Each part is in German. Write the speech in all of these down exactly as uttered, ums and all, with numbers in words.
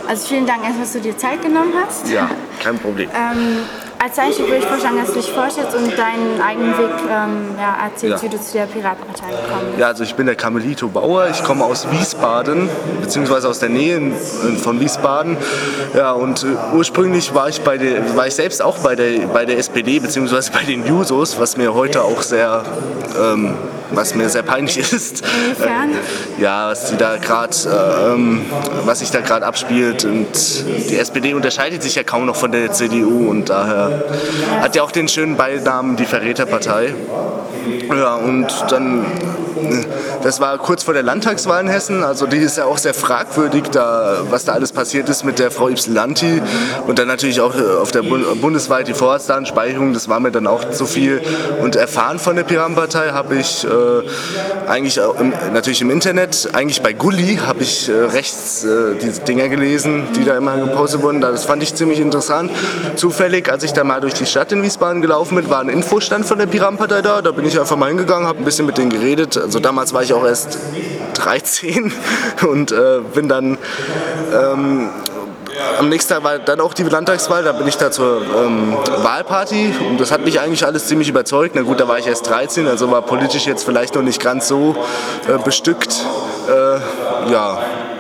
Also vielen Dank erst, dass du dir Zeit genommen hast. Ja, kein Problem. ähm, als Einstieg würde ich vorschlagen, dass du dich vorstellst und deinen eigenen Weg ähm, ja, erzählst, Ja. wie du zu der Piratenpartei gekommen bist. Ja, also ich bin der Carmelito Bauer, ich komme aus Wiesbaden, beziehungsweise aus der Nähe von Wiesbaden. Ja, und äh, ursprünglich war ich, bei der, war ich selbst auch bei der, bei der S P D, beziehungsweise bei den Jusos, was mir heute auch sehr, ähm, was mir sehr peinlich ist. Inwiefern? Äh, ja, was die da gerade, äh, ähm, was sich da gerade abspielt. Und die S P D unterscheidet sich ja kaum noch von der C D U und daher hat ja auch den schönen Beinamen die Verräterpartei. Ja, und dann, das war kurz vor der Landtagswahl in Hessen, also die ist ja auch sehr fragwürdig, da, was da alles passiert ist mit der Frau Ypsilanti und dann natürlich auch auf der Bund bundesweit die Vorratsdatenspeicherung, das war mir dann auch zu viel. Und erfahren von der Piratenpartei habe ich äh, eigentlich auch im, natürlich im Internet, eigentlich bei Gulli habe ich äh, rechts äh, diese Dinger gelesen, die da immer gepostet wurden, das fand ich ziemlich interessant. Zufällig, als ich da mal durch die Stadt in Wiesbaden gelaufen bin, war ein Infostand von der Piratenpartei da, da bin ich einfach mal hingegangen, habe ein bisschen mit denen geredet. Also damals war ich auch erst dreizehn und äh, bin dann ähm, am nächsten Tag war dann auch die Landtagswahl, da bin ich da zur ähm, Wahlparty und das hat mich eigentlich alles ziemlich überzeugt. Na gut, da war ich erst dreizehn, also war politisch jetzt vielleicht noch nicht ganz so äh, bestückt. Äh, ja,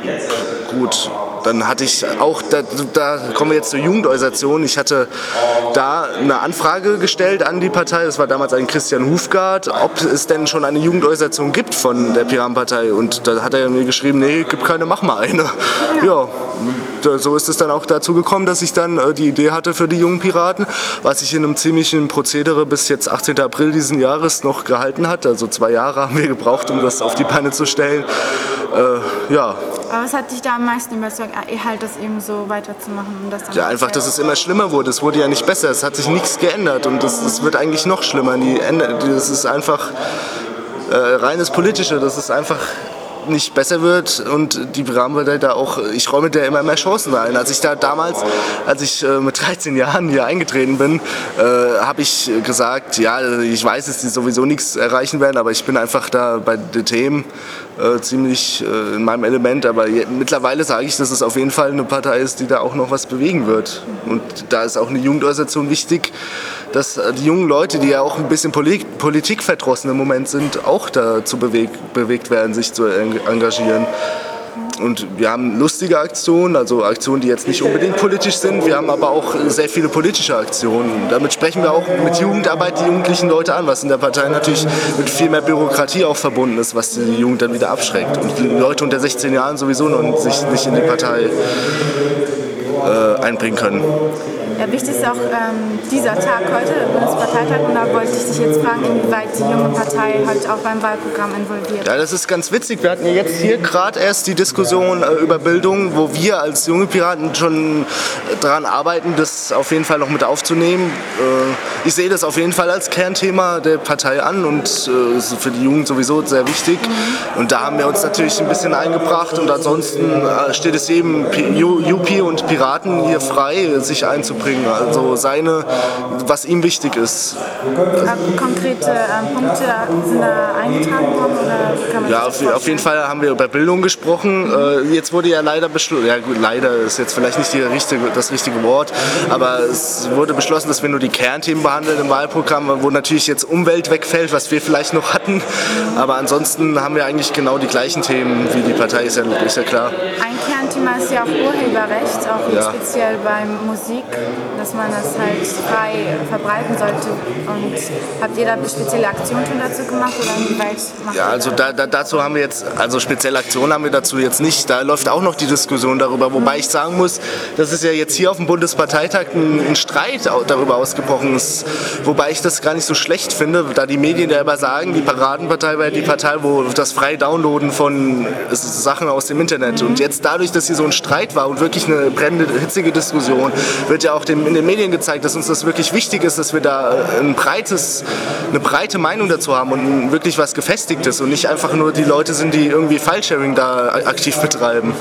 gut. Dann hatte ich auch, da, da kommen wir jetzt zur Jugendorganisation, ich hatte da eine Anfrage gestellt an die Partei, das war damals ein Christian Hufgaard, ob es denn schon eine Jugendorganisation gibt von der Piratenpartei. Und da hat er mir geschrieben, nee, gibt keine, mach mal eine. Ja, so ist es dann auch dazu gekommen, dass ich dann äh, die Idee hatte für die jungen Piraten, was sich in einem ziemlichen Prozedere bis jetzt achtzehnten April diesen Jahres noch gehalten hat. Also zwei Jahre haben wir gebraucht, um das auf die Beine zu stellen. Äh, ja. Aber was hat dich da am meisten überzeugt, halt das eben so weiterzumachen? Und das dann ja, einfach, dass es immer schlimmer wurde. Es wurde ja nicht besser, es hat sich nichts geändert und es wird eigentlich noch schlimmer. Die, das ist einfach äh, reines Politische, das ist einfach nicht besser wird und die Piratenpartei da auch, ich räume der immer mehr Chancen ein. Als ich da damals, als ich äh, mit dreizehn Jahren hier eingetreten bin, äh, habe ich gesagt, ja, ich weiß, dass die sowieso nichts erreichen werden, aber ich bin einfach da bei den Themen äh, ziemlich äh, in meinem Element, aber je, mittlerweile sage ich, dass es auf jeden Fall eine Partei ist, die da auch noch was bewegen wird. Und da ist auch eine Jugendorganisation wichtig, dass die jungen Leute, die ja auch ein bisschen Polit politikverdrossen im Moment sind, auch dazu bewegt, bewegt werden, sich zu engagieren. Und wir haben lustige Aktionen, also Aktionen, die jetzt nicht unbedingt politisch sind. Wir haben aber auch sehr viele politische Aktionen. Damit sprechen wir auch mit Jugendarbeit die jugendlichen Leute an, was in der Partei natürlich mit viel mehr Bürokratie auch verbunden ist, was die Jugend dann wieder abschreckt. Und die Leute unter sechzehn Jahren sowieso noch sich nicht in die Partei äh, einbringen können. Ja, wichtig ist auch ähm, dieser Tag heute, der Bundesparteitag, und da wollte ich dich jetzt fragen, inwieweit die junge Partei halt auch beim Wahlprogramm involviert. Ja, das ist ganz witzig. Wir hatten ja jetzt hier gerade erst die Diskussion äh, über Bildung, wo wir als junge Piraten schon äh, daran arbeiten, das auf jeden Fall noch mit aufzunehmen. Äh, ich sehe das auf jeden Fall als Kernthema der Partei an und äh, ist für die Jugend sowieso sehr wichtig. Mhm. Und da haben wir uns natürlich ein bisschen eingebracht und ansonsten äh, steht es jedem U P und Piraten hier frei, sich einzubringen. Also seine, was ihm wichtig ist. Konkrete ähm, Punkte sind da eingetragen worden? Oder kann man ja, auf, auf jeden Fall haben wir über Bildung gesprochen. Mhm. Äh, jetzt wurde ja leider beschlossen, ja gut, leider ist jetzt vielleicht nicht die richtige, das richtige Wort, aber es wurde beschlossen, dass wir nur die Kernthemen behandeln im Wahlprogramm, wo natürlich jetzt Umwelt wegfällt, was wir vielleicht noch hatten. Aber ansonsten haben wir eigentlich genau die gleichen Themen wie die Partei, ist ja, ist ja klar. Ein Kernthema ist ja auch Urheberrecht, auch ja. speziell bei Musik, dass man das halt frei verbreiten sollte. Und habt ihr da spezielle Aktionen schon dazu gemacht oder inwieweit macht Ja, also da, da, dazu haben wir jetzt, also spezielle Aktionen haben wir dazu jetzt nicht. Da läuft auch noch die Diskussion darüber, wobei ich sagen muss, dass es ja jetzt hier auf dem Bundesparteitag ein, ein Streit darüber ausgebrochen ist, wobei ich das gar nicht so schlecht finde, da die Medien ja immer sagen, die Piratenpartei wäre die Partei, wo das freie Downloaden von Sachen aus dem Internet. Und jetzt dadurch, dass hier so ein Streit war und wirklich eine brennende, hitzige Diskussion, wird ja auch dem, in den Medien gezeigt, dass uns das wirklich wichtig ist, dass wir da ein breites, eine breite Meinung dazu haben und wirklich was Gefestigtes und nicht einfach nur die Leute sind, die irgendwie File-Sharing da aktiv betreiben.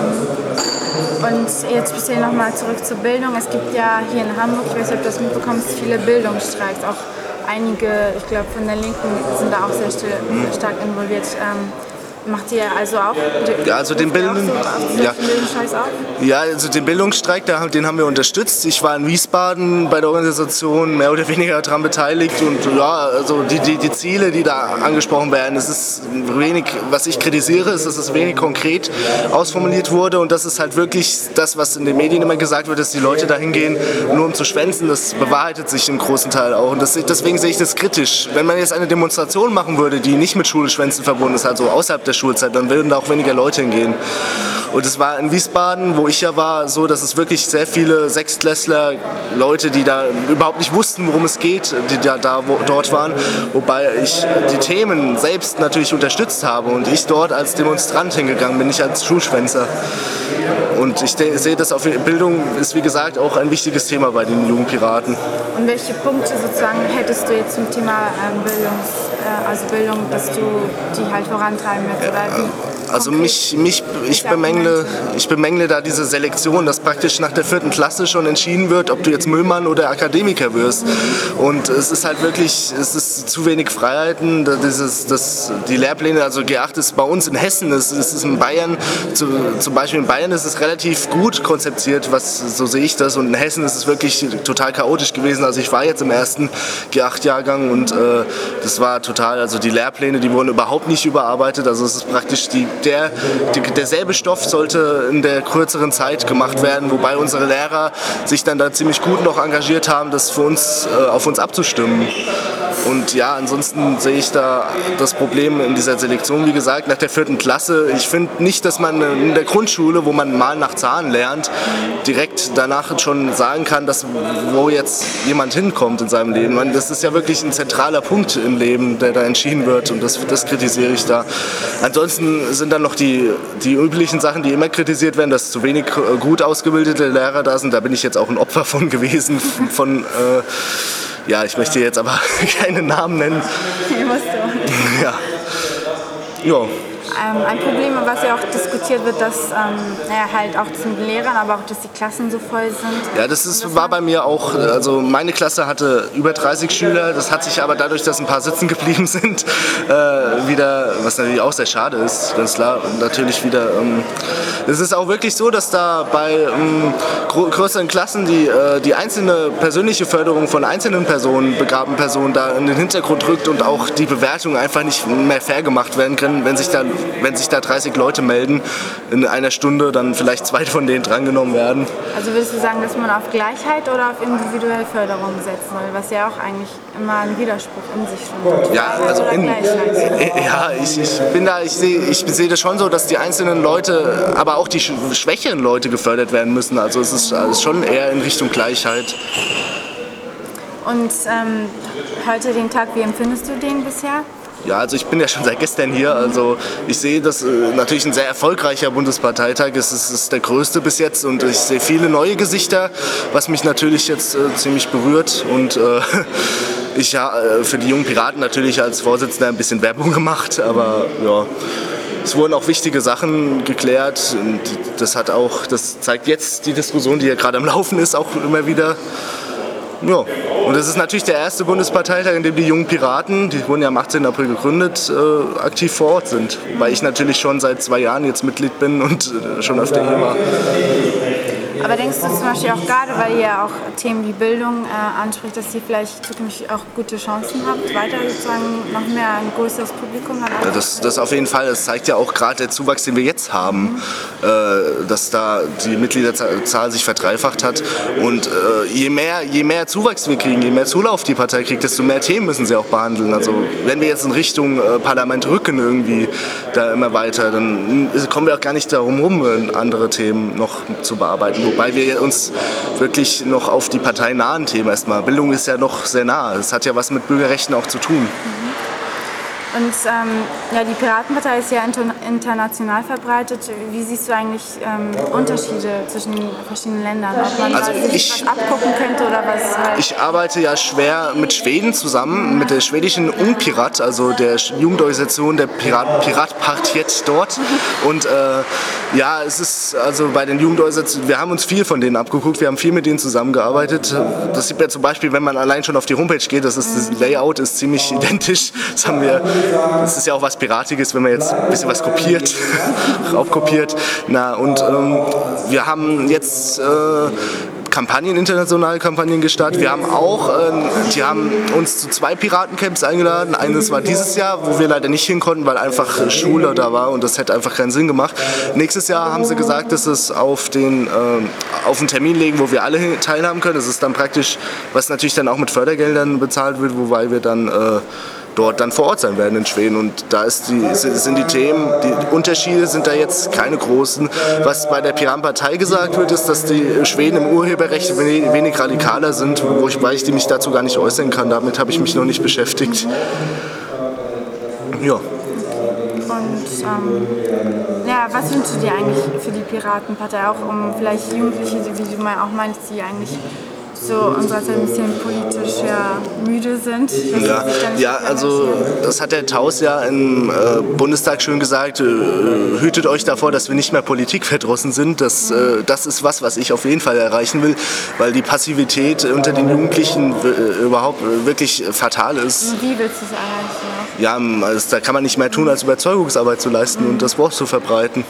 Und jetzt speziell nochmal zurück zur Bildung. Es gibt ja hier in Hamburg, ich weiß nicht, ob du das mitbekommst, viele Bildungsstreiks. Auch einige, ich glaube von der Linken sind da auch sehr stark involviert. Ähm, Macht ihr also auch? Ja, also den Bildung, so, ja. Bildungsscheiß auch? Ja, also den Bildungsstreik, den haben wir unterstützt. Ich war in Wiesbaden bei der Organisation mehr oder weniger daran beteiligt und ja, also die, die, die Ziele, die da angesprochen werden, es ist wenig, was ich kritisiere, ist, dass es wenig konkret ausformuliert wurde und das ist halt wirklich das, was in den Medien immer gesagt wird, dass die Leute dahin gehen, nur um zu schwänzen, das bewahrheitet sich im großen Teil auch und das, deswegen sehe ich das kritisch. Wenn man jetzt eine Demonstration machen würde, die nicht mit Schulschwänzen verbunden ist, also außerhalb der Schulzeit, dann würden da auch weniger Leute hingehen. Und es war in Wiesbaden, wo ich ja war, so, dass es wirklich sehr viele Sechstklässler, Leute, die da überhaupt nicht wussten, worum es geht, die da, da wo, dort waren. Wobei ich die Themen selbst natürlich unterstützt habe und ich dort als Demonstrant hingegangen bin, nicht als Schulschwänzer. Und ich sehe das auf Bildung ist wie gesagt auch ein wichtiges Thema bei den Jugendpiraten. Und welche Punkte sozusagen hättest du jetzt zum Thema ähm, Bildungs, äh, also Bildung, dass du die halt vorantreiben willst? Oder wie? Also mich, mich, ich, bemängle, ich bemängle da diese Selektion, dass praktisch nach der vierten Klasse schon entschieden wird, ob du jetzt Müllmann oder Akademiker wirst. Und es ist halt wirklich, es ist zu wenig Freiheiten. Dieses, das, die Lehrpläne, also G acht ist bei uns in Hessen, es ist in Bayern, zu, zum Beispiel in Bayern ist es relativ gut konzeptiert, was, so sehe ich das. Und in Hessen ist es wirklich total chaotisch gewesen. Also ich war jetzt im ersten G acht Jahrgang und äh, das war total, also die Lehrpläne, die wurden überhaupt nicht überarbeitet. Also es ist praktisch die Der, die, derselbe Stoff sollte in der kürzeren Zeit gemacht werden, wobei unsere Lehrer sich dann da ziemlich gut noch engagiert haben, das für uns, äh, auf uns abzustimmen. Und ja, ansonsten sehe ich da das Problem in dieser Selektion, wie gesagt, nach der vierten Klasse. Ich finde nicht, dass man in der Grundschule, wo man Malen nach Zahlen lernt, direkt danach schon sagen kann, dass, wo jetzt jemand hinkommt in seinem Leben. Man, das ist ja wirklich ein zentraler Punkt im Leben, der da entschieden wird und das, das kritisiere ich da. Ansonsten sind dann noch die, die üblichen Sachen, die immer kritisiert werden, dass zu wenig gut ausgebildete Lehrer da sind. Da bin ich jetzt auch ein Opfer von gewesen, von... Äh, ja, ich möchte jetzt aber keine Namen nennen. Nee, musst du. Ja. Ja. Ähm, ein Problem, was ja auch diskutiert wird, dass ähm, naja, halt auch zu den Lehrern, aber auch, dass die Klassen so voll sind. Ja, das ist, war bei mir auch, also meine Klasse hatte über dreißig Schüler, das hat sich aber dadurch, dass ein paar sitzen geblieben sind, äh, wieder, was natürlich auch sehr schade ist, ganz klar, natürlich wieder, ähm, es ist auch wirklich so, dass da bei ähm, größeren Klassen die, äh, die einzelne persönliche Förderung von einzelnen Personen, begabten Personen da in den Hintergrund rückt und auch die Bewertungen einfach nicht mehr fair gemacht werden können, wenn sich dann wenn sich da dreißig Leute melden, in einer Stunde dann vielleicht zwei von denen drangenommen werden. Also würdest du sagen, dass man auf Gleichheit oder auf individuelle Förderung setzen soll, was ja auch eigentlich immer ein Widerspruch in sich schon ja, also in, ja, ich, ich bin da, ich sehe ich sehe das schon so, dass die einzelnen Leute, aber auch die schwächeren Leute gefördert werden müssen. Also es ist, es ist schon eher in Richtung Gleichheit. Und ähm, heute den Tag, wie empfindest du den bisher? Ja, also ich bin ja schon seit gestern hier, also ich sehe das äh, natürlich ein sehr erfolgreicher Bundesparteitag, es ist, ist der größte bis jetzt und ich sehe viele neue Gesichter, was mich natürlich jetzt äh, ziemlich berührt und äh, ich habe äh, für die jungen Piraten natürlich als Vorsitzender ein bisschen Werbung gemacht, aber ja, es wurden auch wichtige Sachen geklärt und das hat auch, das zeigt jetzt die Diskussion, die ja gerade am Laufen ist, auch immer wieder. Ja, und es ist natürlich der erste Bundesparteitag, in dem die jungen Piraten, die wurden ja am achtzehnten April gegründet, äh, aktiv vor Ort sind. Weil ich natürlich schon seit zwei Jahren jetzt Mitglied bin und äh, schon öfter hier war. Aber denkst du zum Beispiel auch gerade, weil ihr auch Themen wie Bildung äh, anspricht, dass ihr vielleicht zukünftig auch gute Chancen habt, weiter sozusagen noch mehr ein größeres Publikum an? Ja, das, das auf jeden Fall. Das zeigt ja auch gerade der Zuwachs, den wir jetzt haben, mhm. äh, dass da die Mitgliederzahl sich verdreifacht hat. Und äh, je mehr, je mehr Zuwachs wir kriegen, je mehr Zulauf die Partei kriegt, desto mehr Themen müssen sie auch behandeln. Also wenn wir jetzt in Richtung äh, Parlament rücken irgendwie da immer weiter, dann kommen wir auch gar nicht darum rum, andere Themen noch zu bearbeiten. Wobei wir uns wirklich noch auf die parteinahen Themen erstmal, Bildung ist ja noch sehr nah, das hat ja was mit Bürgerrechten auch zu tun. Mhm. Und ähm, ja, die Piratenpartei ist ja international verbreitet. Wie siehst du eigentlich ähm, Unterschiede zwischen den verschiedenen Ländern? Ob man also sich ich, was abgucken könnte oder was? Halt ich arbeite ja schwer mit Schweden zusammen, mit der schwedischen Unpirat, also der Jugendorganisation der Pirat, Piratpartiet dort. Und äh, ja, es ist also bei den Jugendorganisationen, wir haben uns viel von denen abgeguckt, wir haben viel mit denen zusammengearbeitet. Das sieht man zum Beispiel, wenn man allein schon auf die Homepage geht, das, ist, das Layout ist ziemlich identisch. Das haben wir das ist ja auch was Piratiges, wenn man jetzt ein bisschen was kopiert, raubkopiert. Na, und ähm, wir haben jetzt äh, Kampagnen, internationale Kampagnen gestartet. Wir haben auch, äh, die haben uns zu zwei Piratencamps eingeladen. Eines war dieses Jahr, wo wir leider nicht hin konnten, weil einfach Schule da war und das hätte einfach keinen Sinn gemacht. Nächstes Jahr haben sie gesagt, dass es auf den, äh, auf einen Termin legen, wo wir alle teilhaben können. Das ist dann praktisch, was natürlich dann auch mit Fördergeldern bezahlt wird, wobei wir dann äh, dort dann vor Ort sein werden in Schweden. Und da ist die, sind die Themen, die Unterschiede sind da jetzt keine großen. Was bei der Piratenpartei gesagt wird, ist, dass die Schweden im Urheberrecht wenig radikaler sind, wo ich, weil ich mich dazu gar nicht äußern kann. Damit habe ich mich noch nicht beschäftigt. Ja. Und ähm, ja, was wünschst du dir eigentlich für die Piratenpartei, auch um vielleicht Jugendliche, wie du mal auch meinst, die eigentlich so unserer Zeit ein bisschen politisch ja, müde sind? Ja, ja, also das hat der Taus ja im äh, Bundestag schön gesagt, äh, hütet euch davor, dass wir nicht mehr politikverdrossen sind. Das, äh, das ist was, was ich auf jeden Fall erreichen will, weil die Passivität unter den Jugendlichen äh, überhaupt äh, wirklich fatal ist. Und wie willst du es erreichen? Ja, also, da kann man nicht mehr tun, als Überzeugungsarbeit zu leisten und das Wort zu verbreiten.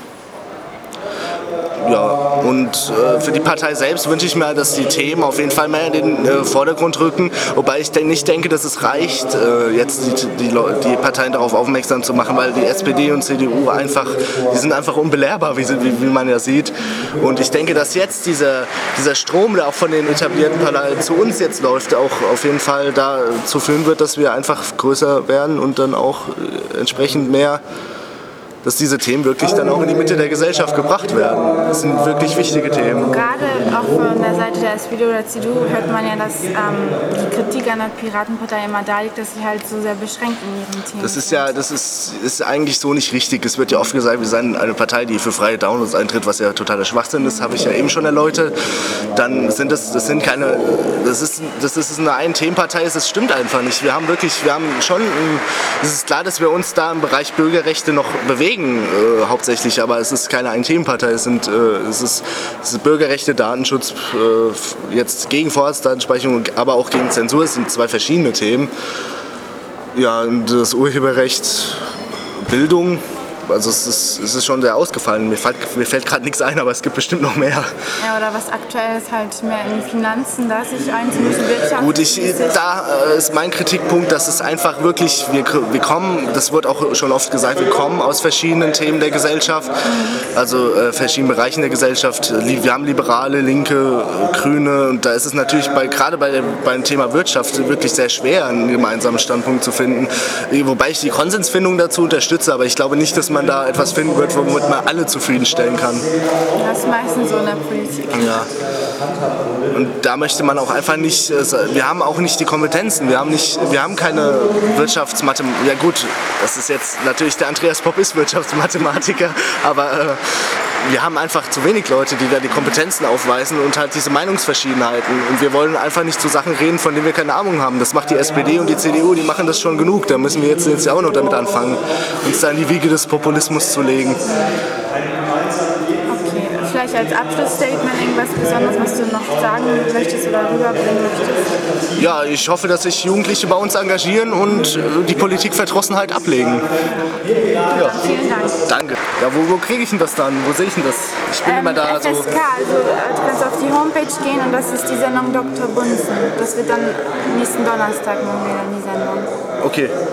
Ja, und äh, für die Partei selbst wünsche ich mir, dass die Themen auf jeden Fall mehr in den äh, Vordergrund rücken, wobei ich denk, nicht denke, dass es reicht, äh, jetzt die, die, die Parteien darauf aufmerksam zu machen, weil die S P D und C D U einfach, die sind einfach unbelehrbar, wie, wie, wie man ja sieht. Und ich denke, dass jetzt dieser, dieser Strom, der auch von den etablierten Parteien zu uns jetzt läuft, auch auf jeden Fall dazu führen wird, dass wir einfach größer werden und dann auch äh, entsprechend mehr, dass diese Themen wirklich dann auch in die Mitte der Gesellschaft gebracht werden. Das sind wirklich wichtige Themen. Gerade auch von der Seite der S P D oder C D U hört man ja, dass ähm, die Kritik an der Piratenpartei immer da liegt, dass sie halt so sehr beschränkt in ihren Themen Das ist ja, das ist, ist eigentlich so nicht richtig. Es wird ja oft gesagt, wir seien eine Partei, die für freie Downloads eintritt, was ja totaler Schwachsinn ist, habe ich ja eben schon erläutert. Dann sind das, das sind keine, das ist, das ist eine Ein-Themenpartei, das stimmt einfach nicht. Wir haben wirklich, wir haben schon, es ist klar, dass wir uns da im Bereich Bürgerrechte noch bewegen. Äh, hauptsächlich, aber es ist keine Ein-Themen-Partei, es, sind, äh, es, ist, es ist Bürgerrechte, Datenschutz, äh, jetzt gegen Vorratsdatenspeicherung, aber auch gegen Zensur, es sind zwei verschiedene Themen. Ja, und das Urheberrecht, Bildung, also es ist, es ist schon sehr ausgefallen. Mir fällt, mir fällt gerade nichts ein, aber es gibt bestimmt noch mehr. Ja, oder was aktuell ist halt mehr in Finanzen, da sich einzumischen, Wirtschaft. Gut, ich, da äh, ist mein Kritikpunkt, dass es einfach wirklich, wir, wir kommen, das wird auch schon oft gesagt, wir kommen aus verschiedenen Themen der Gesellschaft, also äh, verschiedenen Bereichen der Gesellschaft. Wir haben Liberale, Linke, äh, Grüne und da ist es natürlich bei, gerade bei der, beim Thema Wirtschaft wirklich sehr schwer, einen gemeinsamen Standpunkt zu finden. Wobei ich die Konsensfindung dazu unterstütze, aber ich glaube nicht, dass man da etwas finden wird, womit man alle zufriedenstellen kann. Das ist meistens so in der Politik. Ja. Und da möchte man auch einfach nicht, wir haben auch nicht die Kompetenzen, wir haben, nicht, wir haben keine Wirtschaftsmathematiker. Ja gut, das ist jetzt, natürlich der Andreas Popp ist Wirtschaftsmathematiker, aber äh, wir haben einfach zu wenig Leute, die da die Kompetenzen aufweisen und halt diese Meinungsverschiedenheiten. Und wir wollen einfach nicht zu Sachen reden, von denen wir keine Ahnung haben. Das macht die S P D und die C D U, die machen das schon genug. Da müssen wir jetzt, jetzt auch noch damit anfangen, uns da in die Wiege des Populismus zu legen. Okay, vielleicht als Abschlussstatement irgendwas Besonderes, was du noch sagen möchtest oder rüberbringen möchtest? Ja, ich hoffe, dass sich Jugendliche bei uns engagieren und die Politikverdrossenheit ablegen. Ja. Vielen Dank. Danke. Ja, wo, wo kriege ich denn das dann? Wo sehe ich denn das? Ich bin ähm, immer da F S K, so. also du kannst auf die Homepage gehen und das ist die Sendung Doktor Bunsen. Das wird dann nächsten Donnerstag machen wir dann die Sendung. Okay.